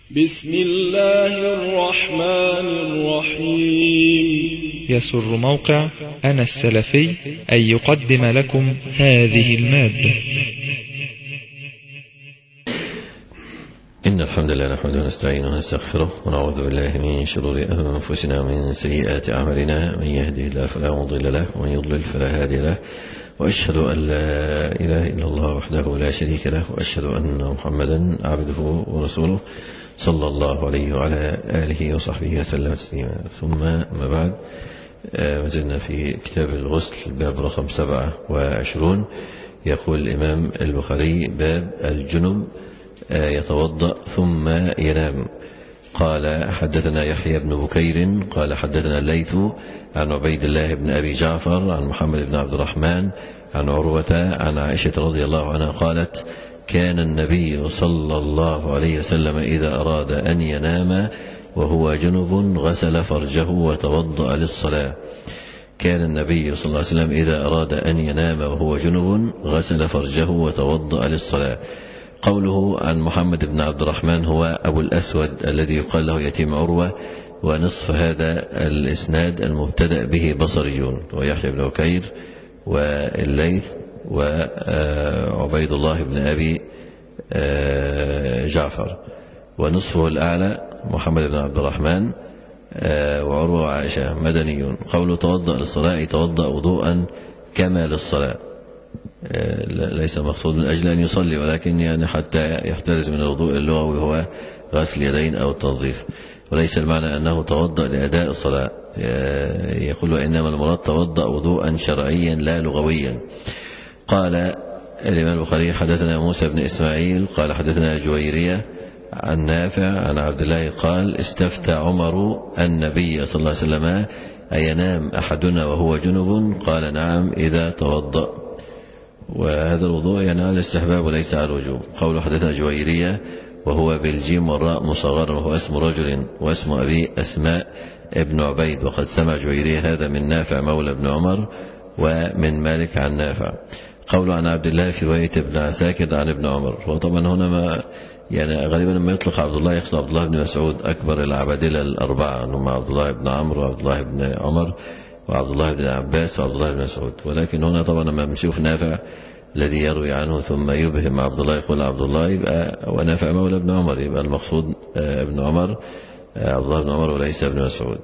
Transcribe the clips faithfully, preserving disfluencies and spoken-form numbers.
بسم الله الرحمن الرحيم. يسر موقع أنا السلفي أن يقدم لكم هذه المادة. إن الحمد لله نحمده ونستعينه ونستغفره ونعوذ بالله من شرور أنفسنا ومن سيئات أعمالنا، من يهده الله فلا مضل له ومن يضلل فلا هادي له، وأشهد أن لا إله إلا الله وحده لا شريك له، وأشهد أن محمدا عبده ورسوله صلى الله عليه وعلى آله وصحبه وسلم تسليما. ثم ما بعد، ما زلنا في كتاب الغسل باب رقم سبعة وعشرون. يقول الإمام البخاري: باب الجنب يتوضأ ثم ينام. قال: حدثنا يحيى بن بكير قال حدثنا الليث عن عبيد الله بن أبي جعفر عن محمد بن عبد الرحمن عن عروة عن عائشة رضي الله عنها قالت: كان النبي صلى الله عليه وسلم إذا أراد أن ينام وهو جنب غسل فرجه وتوضأ للصلاة. كان النبي صلى الله عليه وسلم إذا أراد أن ينام وهو جنب غسل فرجه وتوضأ للصلاة. قوله عن محمد بن عبد الرحمن هو أبو الأسود الذي يقال له يتيم عروة، ونصف هذا الإسناد المبتدأ به بصريون، ويحيى بن بكير والليث وعبيد الله بن أبي جعفر، ونصفه الأعلى محمد بن عبد الرحمن وعروة وعائشة مدنيون. قوله توضأ للصلاة يتوضأ وضوءا كما للصلاة، ليس مقصود من أجل أن يصلي، ولكن يعني حتى يحترز من الوضوء اللغوي هو غسل يدين أو التنظيف، وليس المعنى أنه توضأ لأداء الصلاة. يقول: وإنما المراد توضأ وضوءا شرعيا لا لغويا. قال الإمام البخاري: حدثنا موسى بن إسماعيل قال حدثنا جويرية عن نافع عن عبد الله قال: استفتى عمر النبي صلى الله عليه وسلم: أينام أحدنا وهو جنب؟ قال: نعم إذا توضأ. وهذا الوضوء يعني على الاستحباب وليس على الوجوب. قول حدثنا جويرية وهو بالجيم والراء مصغر، وهو اسم رجل واسم أبي أسماء ابن عبيد، وقد سمع جويرية هذا من نافع مولى ابن عمر ومن مالك عن نافع. قول عن عبد الله في رواية ابن عساكر عن ابن عمر. وطبعا هنا ما يعني غالبا لما يطلق عبد الله يقصد عبد الله بن مسعود أكبر العبادلة الأربعة، أنهم عبد الله بن عمرو وعبد الله بن عمر وعبد الله بن عباس وعبد الله بن مسعود. ولكن هنا طبعا لما بنشوف نافع الذي يروي عنه ثم يبهم عبد الله يقول عبد الله، يبقى ونافع مولى ابن عمر، يبقى المقصود ابن عمر عبد الله بن عمر وليس ابن مسعود.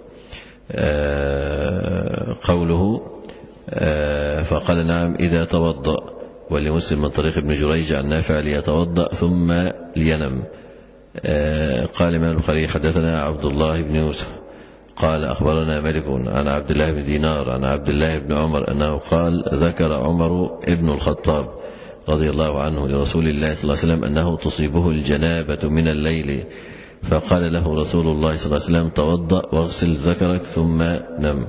قوله فقال: نعم إذا توضأ. ولمسلم من طريق ابن جريج عن نافع: ليتوضأ ثم لينم. قال الإمام البخاري: حدثنا عبد الله بن يوسف قال أخبرنا مالك عن عبد الله بن دينار عن عبد الله بن عمر أنه قال: ذكر عمر ابن الخطاب رضي الله عنه لرسول الله صلى الله عليه وسلم أنه تصيبه الجنابة من الليل، فقال له رسول الله صلى الله عليه وسلم: توضأ واغسل ذكرك ثم نم.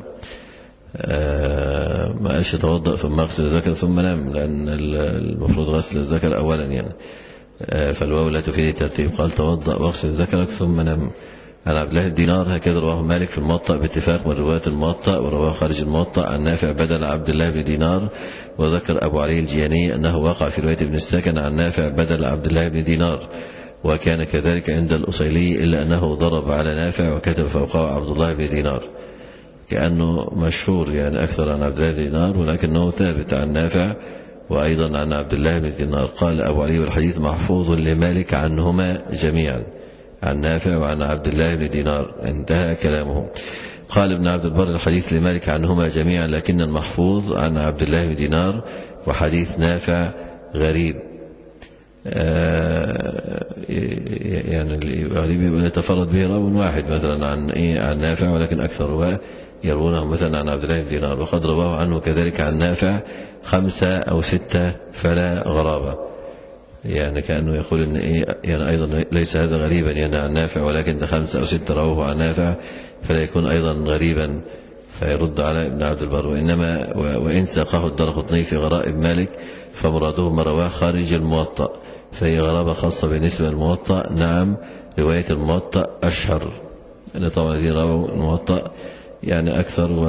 آه ما قالش توضأ ثم اغسل الذكر ثم نم، لأن المفروض غسل الذكر أولا يعني، آه فالواو لا تفيد الترتيب. قال: توضأ واغسل ذكرك ثم نم. عن عبد الله الدينار هكذا رواه مالك في الموطأ باتفاق من رواية الموطأ، ورواه خارج الموطأ عن نافع بدل عبد الله بن دينار. وذكر أبو علي الجياني أنه وقع في رواية ابن السكن عن نافع بدل عبد الله بن دينار، وكان كذلك عند الأصيلي، إلا أنه ضرب على نافع وكتب فوقه عبد الله بن دينار، كأنه مشهور يعني أكثر عن عبد الله بن دينار، ولكنه ثابت عن نافع وأيضا عن عبد الله بن دينار. قال أبو علي: والحديث محفوظ لمالك عنهما جميعا، عن نافع وعن عبد الله بن دينار. انتهى كلامه. قال ابن عبد البر: الحديث لمالك عنهما جميعا، لكن المحفوظ عن عبد الله بن دينار، وحديث نافع غريب. آه يعني الغريب يبقى يتفرد به راو واحد مثلا عن إيه عن نافع، ولكن أكثر رواة يروونه مثلا عن عبد الله بن دينار، وقد رواه عنه كذلك عن نافع خمسة أو ستة فلا غرابة. يعني كأنه يقول إن إيه يعني أيضا ليس هذا غريبا يعني عن نافع، ولكن خمسة أو ستة رواه عن نافع فلا يكون أيضا غريبا، فيرد على ابن عبد البر. وإنما وإن ساقه الدرقطني في غرائب مالك فمراده ما رواه خارج الموطأ، فهي غرابة خاصة بالنسبة للموطأ. نعم رواية الموطأ أشهر، أن طبعا الذين رووا الموطأ يعني أكثر و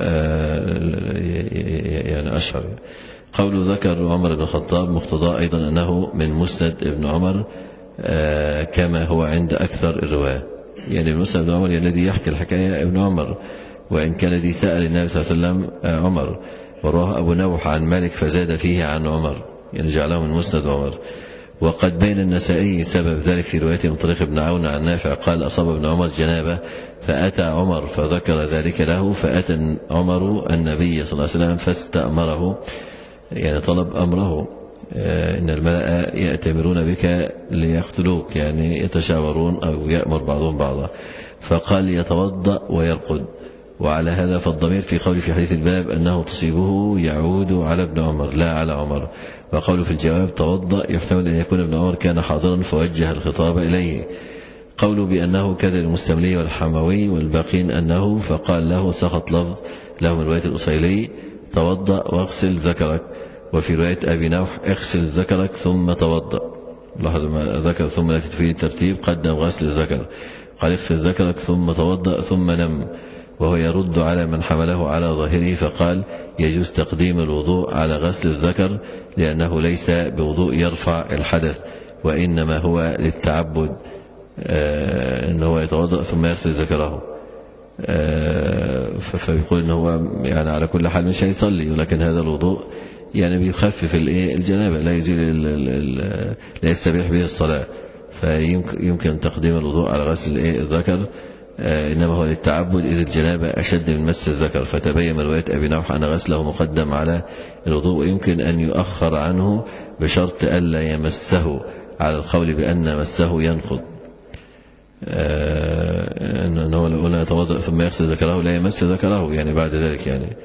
يعني أشهر. قول ذكر عمر بن الخطاب مقتضى أيضا أنه من مسند ابن عمر كما هو عند أكثر الرواة. يعني المسند بن عمر الذي يحكي الحكاية ابن عمر، وإن كان الذي سأل النبي صلى الله عليه وسلم عمر، ورواه أبو نوح عن مالك فزاد فيه عن عمر، يعني جعله من مسند عمر. وقد بين النسائي سبب ذلك في روايته من طريق ابن عون عن نافع قال أصاب ابن عمر جنابه فأتى عمر فذكر ذلك له، فأتى عمر النبي صلى الله عليه وسلم فاستأمره، يعني طلب أمره، إن الملأ يأتمرون بك ليقتلوك، يعني يتشاورون أو يأمر بعضهم بعضا، فقال يتوضأ ويرقد. وعلى هذا فالضمير في قول في حديث الباب أنه تصيبه يعود على ابن عمر لا على عمر. وقوله في الجواب توضأ يحتمل أن يكون ابن عمر كان حاضرا فوجه الخطاب إليه. قوله بأنه كذا المستملي والحموي والباقين أنه، فقال له سقط لفظ له من رواية الأصيلي توضأ واغسل ذكرك، وفي رواية أبي نوح اغسل ذكرك ثم توضأ. لاحظ ما ذكر ثم لا تفيد الترتيب، قدم غسل الذكر، قال اغسل ذكرك ثم توضأ ثم نم، وهو يرد على من حمله على ظاهره، فقال يجوز تقديم الوضوء على غسل الذكر لأنه ليس بوضوء يرفع الحدث، وإنما هو للتعبد، آه أنه يتوضأ ثم يغسل ذكره، آه فيقول أنه يعني على كل حال مش هيصلي، ولكن هذا الوضوء يعني بيخفف الجنابة، لا يزيل لا يستبيح به الصلاة، فيمكن تقديم الوضوء على غسل الذكر، إنما هو للتعبد إذ الجنابة أشد من مس الذكر. فتبين من رواية أبي نوح أن غسله مقدم على الوضوء، ويمكن أن يؤخر عنه بشرط ألا يمسه، على القول بأن مسه ينقض، أنه لو قلنا يتوضأ ثم يغسل ذكره لا يمس ذكره، يعني بعد ذلك يعني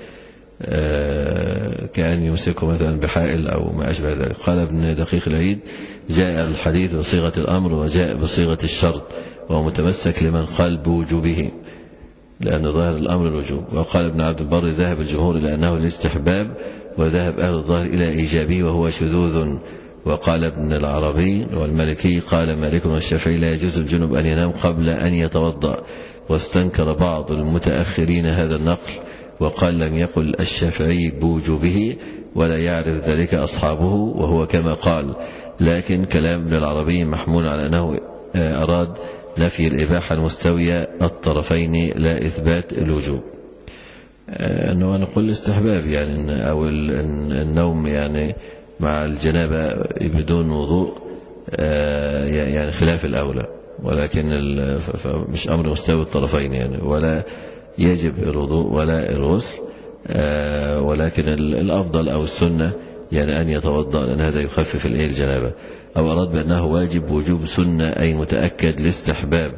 كأن يمسكه مثلا بحائل أو ما أشبه ذلك. قال ابن دقيق العيد جاء الحديث بصيغة الأمر وجاء بصيغة الشرط، وهو متمسك لمن قال بوجوبه لأن ظاهر الأمر الوجوب. وقال ابن عبد البر ذهب الجمهور إلى أنه الاستحباب، وذهب أهل الظاهر إلى إيجابه وهو شذوذ. وقال ابن العربي والمالكي قال مالك والشافعي لا يجوز الجنب أن ينام قبل أن يتوضأ، واستنكر بعض المتأخرين هذا النقل، وقال لم يقل الشافعي بوجوبه ولا يعرف ذلك أصحابه، وهو كما قال، لكن كلام ابن العربي محمول على أنه أراد نفي الإباحة المستوية الطرفين لا إثبات الوجوب، أنه نقول الاستحباب يعني، أو النوم يعني مع الجنابة بدون وضوء يعني خلاف الأولى، ولكن مش أمر مستوي الطرفين يعني، ولا يجب الوضوء ولا الغسل، ولكن الأفضل أو السنة يعني أن يتوضأ، لأن هذا يخفف الجنابة. أو أراد بأنه واجب وجوب سنة أي متأكد لاستحباب،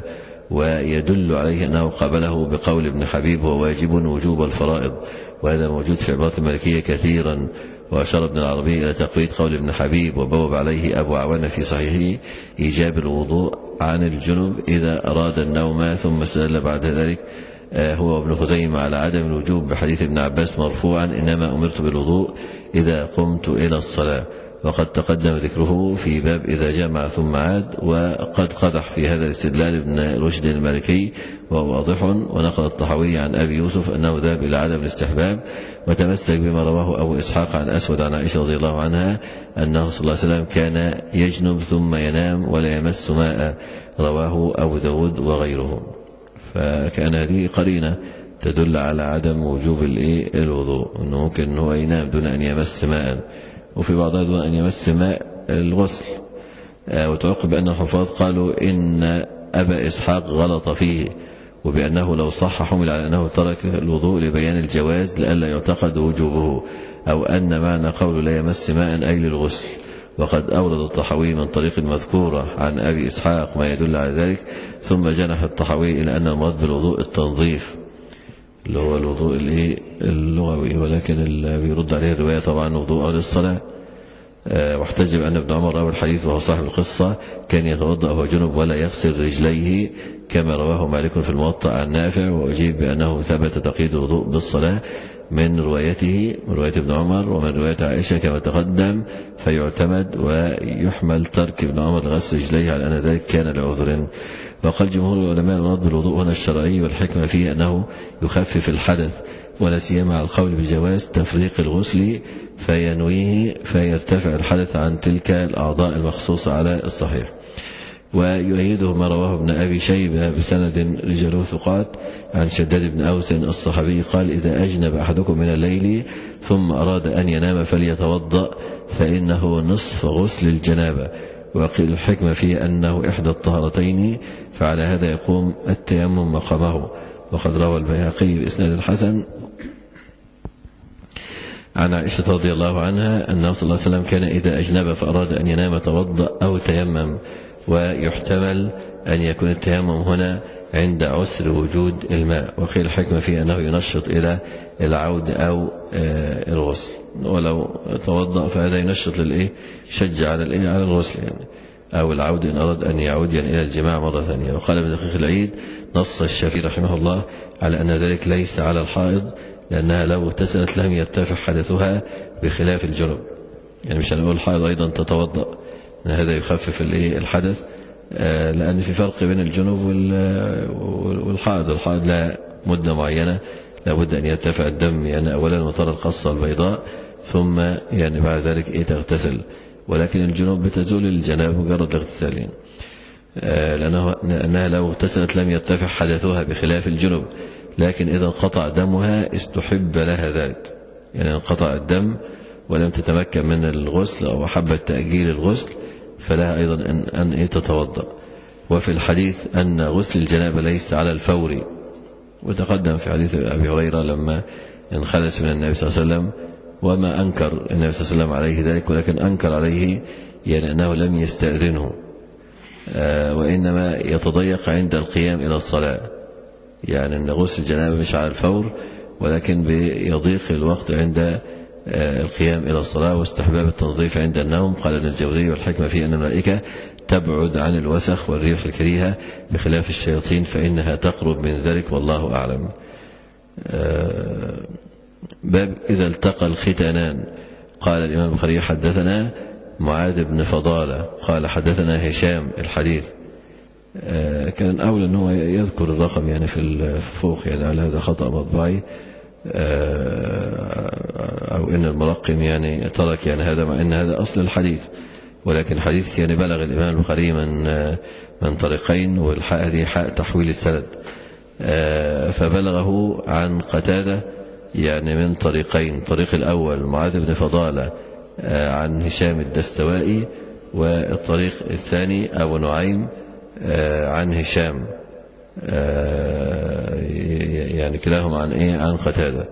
ويدل عليه أنه قابله بقول ابن حبيب هو واجب وجوب الفرائض، وهذا موجود في عبارة المالكية كثيرا. وأشار ابن العربي إلى تقويد قول ابن حبيب، وبوب عليه أبو عوانة في صحيحه إيجاب الوضوء عن الجنب إذا أراد النوم، ثم استدل بعد ذلك هو ابن خزيمة على عدم الوجوب بحديث ابن عباس مرفوعا إنما أمرت بالوضوء إذا قمت إلى الصلاة، وقد تقدم ذكره في باب إذا جمع ثم عاد. وقد قدح في هذا الاستدلال ابن رشد المالكي وهو واضح. ونقل الطحاوي عن أبي يوسف أنه ذهب إلى عدم الاستحباب، وتمسك بما رواه أبو إسحاق عن أسود عن عائشة رضي الله عنها أنه صلى الله عليه وسلم كان يجنب ثم ينام ولا يمس ماء، رواه أبو داود وغيره. فكان هذه قرينة تدل على عدم وجوب الوضوء، أنه ممكن هو ينام دون أن يمس ماء، وفي بعضها دون أن يمس ماء الغسل. وتعقب بأن الحفاظ قالوا إن أبا إسحاق غلط فيه، وبأنه لو صح حمل على أنه ترك الوضوء لبيان الجواز لئلا يعتقد وجوبه، أو أن معنى قول لا يمس ماء أي للغسل. وقد أورد الطحاوي من طريق مذكورة عن أبي إسحاق ما يدل على ذلك، ثم جنح الطحاوي إلى أن المراد بالوضوء التنظيف اللي هو الوضوء اللغوي، ولكن اللي بيرد عليه الرواية طبعا وضوء للصلاة. أه واحتج بأن ابن عمر روى الحديث وهو صاحب القصة كان يتوضأ وهو جنب ولا يغسل رجليه كما رواه مالك في الموطأ عن نافع، وأجيب بأنه ثبت تقييد الوضوء بالصلاة من روايته من رواية ابن عمر ومن رواية عائشة كما تقدم، فيعتمد ويحمل ترك ابن عمر غسل رجليه على أن ذلك كان لعذر. وقال جمهور العلماء المراد بالوضوء هنا الشرعي، والحكمة فيه أنه يخفف الحدث، ولا سيما على القول بجواز تفريق الغسل فينويه فيرتفع الحدث عن تلك الأعضاء المخصوصة على الصحيح. ويؤيده ما رواه ابن أبي شيبة بسند رجاله ثقات عن شداد بن أوس الصحابي قال إذا أجنب أحدكم من الليل ثم أراد أن ينام فليتوضأ فإنه نصف غسل الجنابة. وقيل الحكمة فيه أنه إحدى الطهارتين، فعلى هذا يقوم التيمم مقامه. وقد روى البيهقي بإسناد الحسن عن عائشة رضي الله عنها أنه صلى الله عليه وسلم كان إذا أجنب فأراد أن ينام توضأ أو تيمم. ويحتمل أن يكون التيمم هنا عند عسر وجود الماء. وقيل الحكمة فيه أنه ينشط إلى العود أو الغسل، ولو توضأ فهذا ينشط للإيه شجع على الإيه على الغسل يعني، أو العود إن أراد أن يعود يعني إلى الجماع مرة ثانية. وقال ابن دقيق العيد نص الشافعي رحمه الله على أن ذلك ليس على الحائض، لأنها لو اغتسلت لم يرتفع حدثها بخلاف الجنب. يعني مش هنقول الحائض أيضا تتوضأ، هذا يخفف الإيه الحدث، لأن في فرق بين الجنب والحائض. الحائض لا مدة معينة لابد أن يرتفع الدم، يعني أولا وترى القصة البيضاء ثم يعني بعد ذلك إيه تغتسل. ولكن الجنوب بتزول الجناب مجرد الاغتسال يعني. لأنه أنها لو اغتسلت لم يرتفع حدثها بخلاف الجنوب، لكن إذا انقطع دمها استحب لها ذلك. يعني انقطع الدم ولم تتمكن من الغسل أو حبت تأجيل الغسل فلها أيضا أن, أن تتوضأ. وفي الحديث أن غسل الجنابة ليس على الفور، وتقدم في حديث أبي هريرة لما انخلص من النبي صلى الله عليه وسلم وما أنكر النبي صلى الله عليه وسلم عليه ذلك، ولكن أنكر عليه يعني أنه لم يستأذنه، آه وإنما يتضيق عند القيام إلى الصلاة. يعني أن غسل الجنابة مش على الفور، ولكن بيضيق الوقت عند آه القيام إلى الصلاة، واستحباب التنظيف عند النوم. قال ابن الجوزي والحكمة فيه أن الملائكة تبعد عن الوسخ والريح الكريهة بخلاف الشياطين فإنها تقرب من ذلك، والله أعلم. آه باب إذا التقى الختانان. قال الإمام البخاري حدثنا معاذ بن فضالة قال حدثنا هشام الحديث. آه كان أولى أنه يذكر الرقم يعني في الفوق، يعني على هذا خطأ مطبعي، آه أو إن المرقم يعني ترك يعني هذا، مع أن هذا أصل الحديث، ولكن حديث يعني بلغ الإمام البخاري من من طريقين، والحاء هذه حاء تحويل السند، آه فبلغه عن قتادة يعني من طريقين. الطريق الأول معاذ بن فضالة عن هشام الدستوائي، والطريق الثاني أبو نعيم عن هشام، يعني كلاهما عن إيه عن قتادة.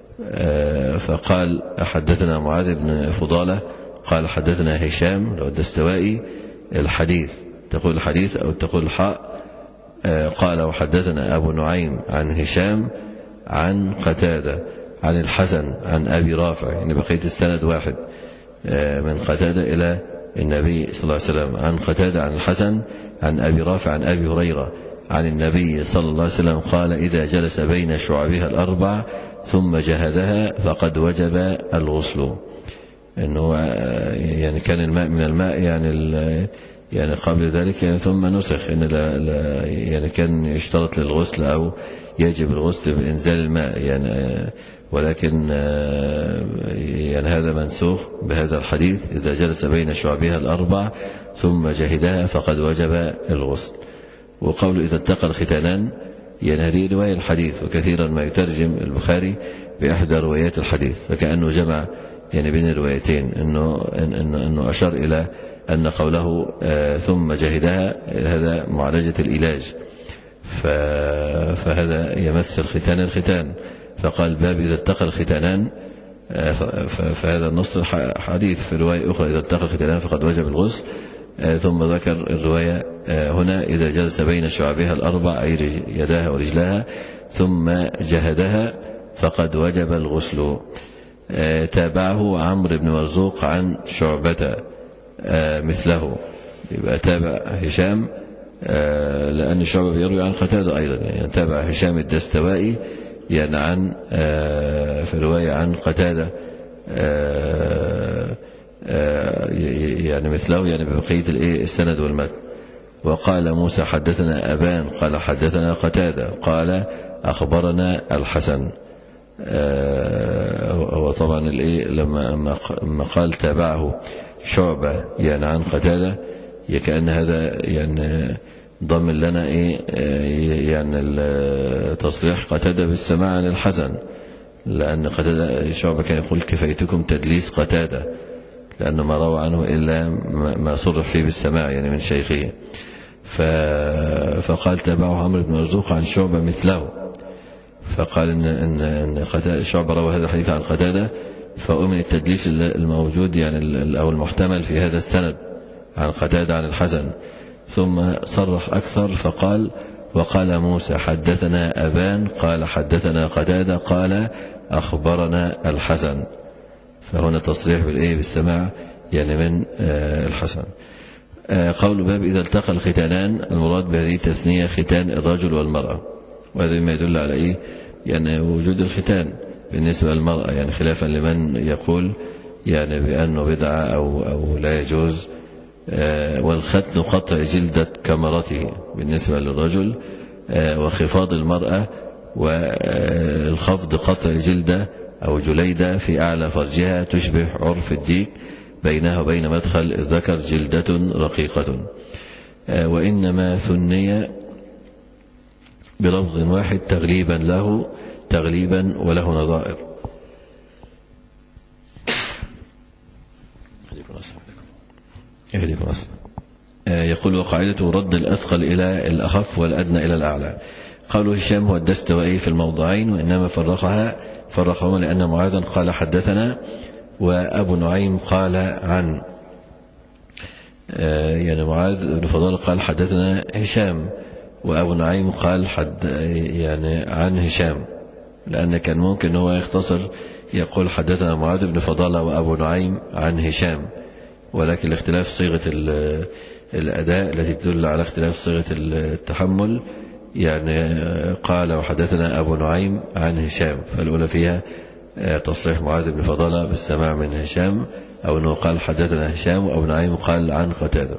فقال حدثنا معاذ بن فضالة قال حدثنا هشام لو الدستوائي الحديث، تقول الحديث أو تقول الحاء. قال وحدثنا أبو نعيم عن هشام عن قتادة عن الحسن عن أبي رافع، يعني بقية السند واحد من قتادة إلى النبي صلى الله عليه وسلم، عن قتادة عن الحسن عن أبي رافع عن أبي هريرة عن النبي صلى الله عليه وسلم قال إذا جلس بين شعبها الأربع ثم جهدها فقد وجب الغسل. إنه يعني كان الماء من الماء يعني يعني قبل ذلك يعني ثم نسخ إن لا لا يعني كان يشترط للغسل أو يجب الغسل بإنزال الماء يعني، ولكن يعني هذا منسوخ بهذا الحديث إذا جلس بين شعبها الأربع ثم جهدها فقد وجب الغسل. وقول إذا التقى الختانان يعني هذه رواية الحديث، وكثيرا ما يترجم البخاري بإحدى روايات الحديث، فكأنه جمع يعني بين الروايتين، إنه, إنه, إنه أشار إلى أن قوله آه ثم جهدها هذا معالجة العلاج، فهذا يمثل ختان الختان. فقال باب إذا التقى الختانان، آه فهذا النص حديث في رواية أخرى إذا التقى الختانان فقد وجب الغسل. آه ثم ذكر الرواية آه هنا إذا جلس بين شعبها الأربع أي يداها ورجلها ثم جهدها فقد وجب الغسل. آه تابعه عمرو بن مرزوق عن شعبة آه مثله، يبقى تابع هشام آه لأن شعبة بيروي عن قتادة أيضا، يعني تابع هشام الدستوائي يعني عن آه في رواية عن قتادة آه آه يعني مثله يعني ببقية الايه السند والمتن. وقال موسى حدثنا أبان قال حدثنا قتادة قال أخبرنا الحسن. هو طبعا الايه لما لما قال تابعه شعبة يعني عن قتادة، كأن هذا يعني ضمن لنا إيه يعني التصريح قتادة بالسماع عن الحسن، لأن قتادة شعبة كان يقول كفيتكم تدليس قتادة، لأنه ما روى عنه إلا ما صرح فيه بالسماع يعني من شيخه. فقال تابعه عمرو بن مرزوق عن شعبة مثله، فقال إن إن إن شعبة روى هذا الحديث عن قتادة، فأؤمن التدليس الموجود يعني أو المحتمل في هذا السند عن قتادة عن الحسن. ثم صرح أكثر فقال وقال موسى حدثنا أبان قال حدثنا قتادة قال أخبرنا الحسن، فهنا تصريح بالإيه بالسماع يعني من الحسن. قول باب إذا التقى الختانان، المراد بهذه التثنية ختان الرجل والمرأة، وهذا ما يدل على إيه يعني وجود الختان بالنسبة للمرأة، يعني خلافا لمن يقول يعني بأنه بدعة أو, أو لا يجوز. والختن قطع جلدة كمرته بالنسبة للرجل، وخفاض المرأة والخفض قطع جلدة أو جليدة في أعلى فرجها تشبه عرف الديك، بينها وبين مدخل الذكر جلدة رقيقة. وإنما ثني بلفظ واحد تغليبا له تغليبا وله نظائر. يقول وقاعدته رد الأثقل إلى الأخف والأدنى إلى الأعلى. قالوا هشام هو الدستوائي في الموضعين، وإنما فرقها فرقهما لأن معاذا قال حدثنا وأبو نعيم قال عن، يعني معاذ بن فضال قال حدثنا هشام وأبو نعيم قال حد يعني عن هشام، لأن كان ممكن هو يختصر يقول حدثنا معاذ بن فضالة وأبو نعيم عن هشام، ولكن الاختلاف صيغة الأداء التي تدل على اختلاف صيغة التحمل، يعني قال وحدثنا أبو نعيم عن هشام، فالأولى فيها تصريح معاذ بن فضالة بالسماع من هشام، أو أنه قال حدثنا هشام وأبو نعيم قال عن قتادة.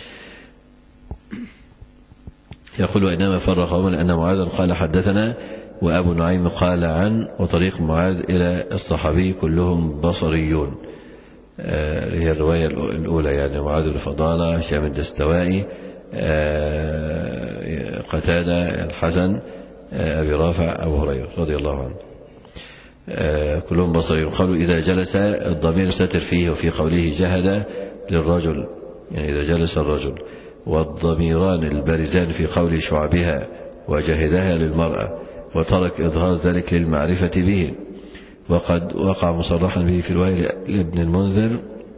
يقول وإنما فرقهما لأن معاذ قال حدثنا وأبو نعيم قال عن، وطريق معاذ إلى الصحابي كلهم بصريون، هي الرواية الأولى يعني معاذ بن فضالة هشام الدستوائي قتادة الحسن أبي رافع أبو هريرة رضي الله عنه كلهم بصريون. قالوا إذا جلس الضمير ستر فيه، وفي قوله جهد للرجل يعني إذا جلس الرجل، والضميران البارزان في قول شعبها وجهدها للمرأة، وترك إظهار ذلك للمعرفة به، وقد وقع مصرحا به في رواية لابن المنذر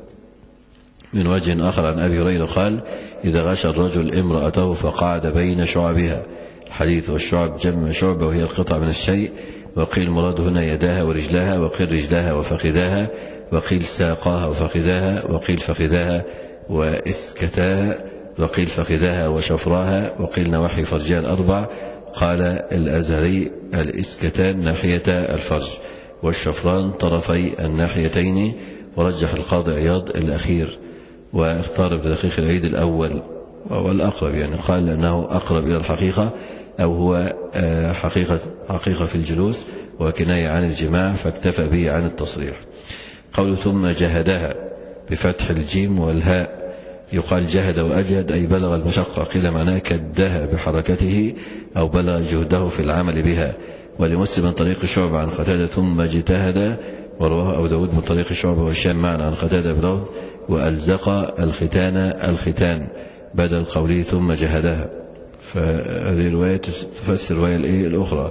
من وجه آخر عن أبي هريرة قال إذا غش الرجل امرأته فقعد بين شعبها، الحديث والشعب جمع شعبة وهي القطع من الشيء، وقيل مراد هنا يداها ورجلاها، وقيل رجلاها وفخذاها، وقيل ساقاها وفخذاها، وقيل فخذاها وإسكتاها، وقيل فخذاها وشفراها، وقيل نواحي فرجها الأربع. قال الأزهري الإسكتان ناحية الفرج، والشفران طرفي الناحيتين، ورجح القاضي عياض الأخير، واختار ابن دقيق العيد الأول وهو الأقرب، يعني قال أنه أقرب إلى الحقيقة، أو هو حقيقة, حقيقة في الجلوس وكناية عن الجماع، فاكتفى به عن التصريح. قول ثم جهدها بفتح الجيم والهاء، يقال جهد وأجهد أي بلغ المشقة، قيل معناه كدها بحركته أو بلغ جهده في العمل بها. ولمسلم من طريق شعبة عن قتادة ثم اجتهد، ورواه أبو داود من طريق شعبة والشام معا عن قتادة بلفظ وألزق الختان الختان بدل قوله ثم جهدها، فهذه الرواية تفسر الرواية الأخرى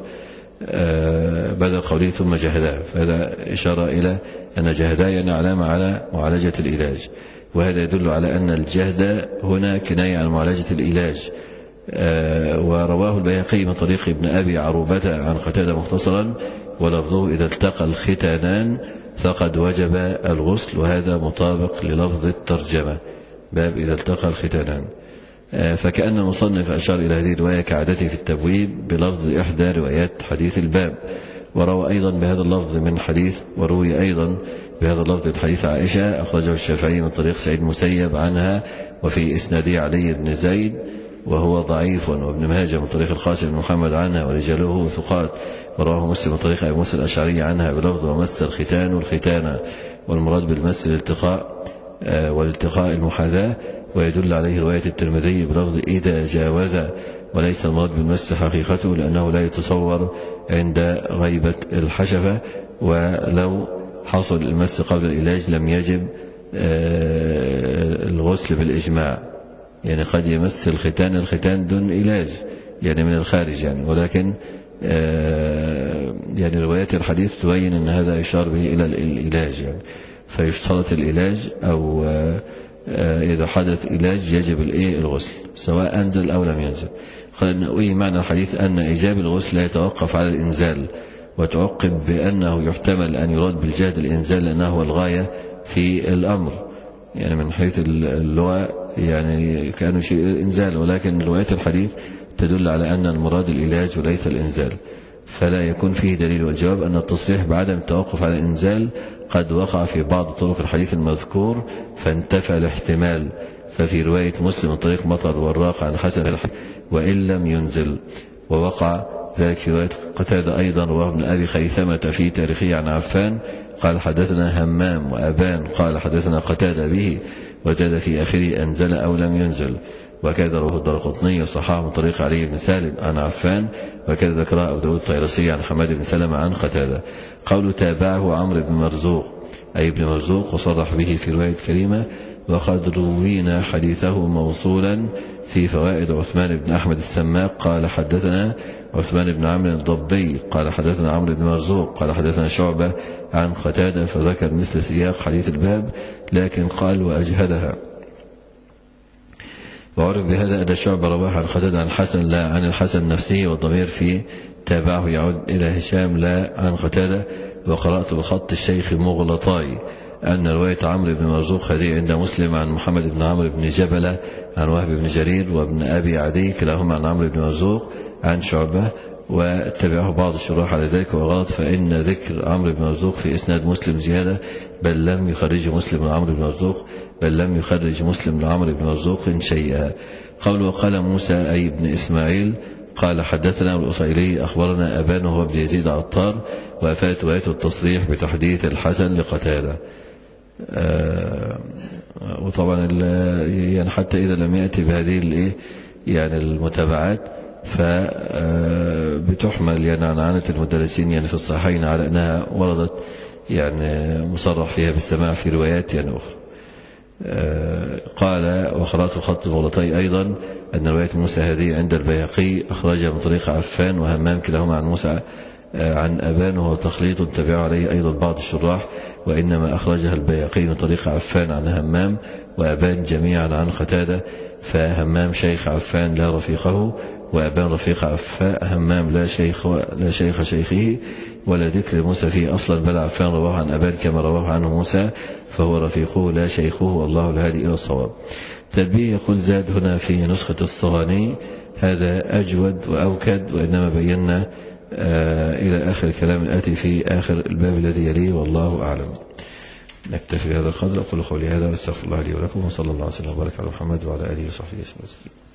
بدل قوله ثم جهدها، فهذا إشارة إلى أن جهدها يعني علامة على معالجة العلاج، وهذا يدل على أن الجهد هنا كناية عن معالجة العلاج. ورواه البيهقي من طريق ابن أبي عروبة عن قتادة مختصرا ولفظه إذا التقى الختانان فقد وجب الغسل، وهذا مطابق للفظ الترجمة باب إذا التقى الختانان. فكأن المصنف أشار إلى هذه الرواية كعادته في التبويب بلفظ إحدى روايات حديث الباب، وروى أيضا بهذا اللفظ من حديث وروي أيضا بهذا اللفظ الحديث عائشة أخرجه الشافعي من طريق سعيد مسيب عنها، وفي إسناده علي بن زيد وهو ضعيف، وابن ماجه من طريق القاسم بن محمد عنها ورجاله ثقات، ورواه مسلم من طريق أبي موسى الأشعري عنها بلفظ ومس الختان والختانة، والمراد بالمس الالتقاء والالتقاء المحاذاة، ويدل عليه رواية الترمذي بلفظ إذا جاوز، وليس المراد بالمس حقيقته، لأنه لا يتصور عند غيبة الحشفة، ولو حصل المس قبل العلاج لم يجب الغسل بالإجماع. يعني قد يمس الختان الختان دون علاج يعني من الخارج يعني، ولكن يعني روايات الحديث تبين أن هذا إشار به إلى العلاج يعني، فيشترط العلاج أو إذا حدث علاج يجب الغسل سواء أنزل أو لم ينزل. قال معنى الحديث أن إيجاب الغسل لا يتوقف على الإنزال، وتعقب بأنه يحتمل أن يراد بالجهد الإنزال لأنه هو الغاية في الأمر، يعني من حيث اللغة يعني كأنه شيء الإنزال، ولكن رواية الحديث تدل على أن المراد العلاج وليس الإنزال، فلا يكون فيه دليل. والجواب أن التصريح بعدم التوقف على الإنزال قد وقع في بعض طرق الحديث المذكور فانتفى الاحتمال، ففي رواية مسلم من طريق مطر والراق عن حسن الحديث وإن لم ينزل، ووقع ذلك في رواية قتادة أيضا رواه ابن أبي خيثمة في تاريخه عن عفان قال حدثنا همام وأبان قال حدثنا قتادة به، وزاد في آخره أنزل أو لم ينزل، وكذا رواه الدارقطني وصححه من طريق علي بن سالم عن عفان، وكذا ذكره أبو داود الطيرسي عن حماد بن سلمة عن قتادة. قوله تابعه عمرو بن مرزوق أي ابن مرزوق وصرح به في رواية كريمة، وقد روينا حديثه موصولا في فوائد عثمان بن أحمد السماق قال حدثنا عثمان بن عمرو الضبي قال حدثنا عمرو بن مرزوق قال حدثنا شعبة عن قتادة، فذكر مثل سياق حديث الباب لكن قال وأجهدها. وعرف بهذا أن شعبة رواه عن قتادة عن الحسن لا عن الحسن نفسه، والضمير في تابعه يعود إلى هشام لا عن قتادة. وقرأت بخط الشيخ مغلطاي أن رواية عمرو بن مرزوق هذه عند مسلم عن محمد بن عمرو بن جبلة عن وهب بن جرير وابن أبي عدي كلاهما عن عمرو بن مرزوق عن شعبة، واتبعه بعض الشراح على ذلك وغلط، فإن ذكر عمرو بن مرزوق في إسناد مسلم زيادة بل لم يخرج مسلم لعمرو بن مرزوق بل لم يخرج مسلم لعمرو بن مرزوق شيئا. قول وقال موسى أي ابن إسماعيل قال حدثنا الأصيلي أخبرنا أبان وهو ابن يزيد عطار، وأفادت رواية التصريح بتحديث الحسن لقتادة. آه وطبعا يعني حتى إذا لم يأتي بهذه الايه يعني المتابعات فبتحمل يعني عن عنة المدرسين يعني في الصحيحين على أنها وردت يعني مصرح فيها بالسماع في روايات يعني أخرى. آه قال وقرأت خط الغلطي أيضا أن رواية موسى هذه عند البيهقي أخرجها من طريق عفان وهمام كلاهما عن موسى عن أبان، وهو تخليط تبع عليه أيضا بعض الشراح، وإنما أخرجها البيهقي من طريق عفان عن همام وأبان جميعا عن قتادة، فهمام شيخ عفان لا رفيقه، وأبان رفيق عفان همام لا شيخ لا شيخ شيخه، ولا ذكر موسى فيه أصلا، بل عفان رواه عن أبان كما رواه عنه موسى فهو رفيقه لا شيخه، والله الهادي إلى الصواب. تنبيه يقول زاد هنا في نسخة الصغاني هذا أجود وأوكد، وإنما بينا آه إلى آخر الكلام الآتي في آخر الباب الذي يليه، والله أعلم. نكتفي بهذا القدر، أقول قولي هذا واستغفر الله لي ولكم، وصلى الله عليه وسلم وبارك على محمد وعلى آله وصحبه وسلم.